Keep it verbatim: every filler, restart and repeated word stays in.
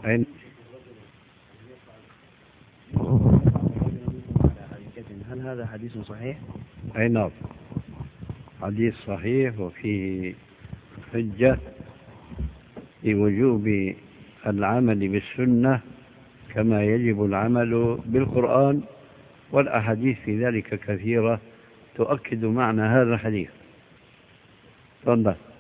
أين هل هذا حديث صحيح؟ أي نعم، حديث صحيح وفيه حجة لوجوب العمل بالسنة كما يجب العمل بالقرآن، والأحاديث في ذلك كثيرة تؤكد معنى هذا الحديث. تفضل.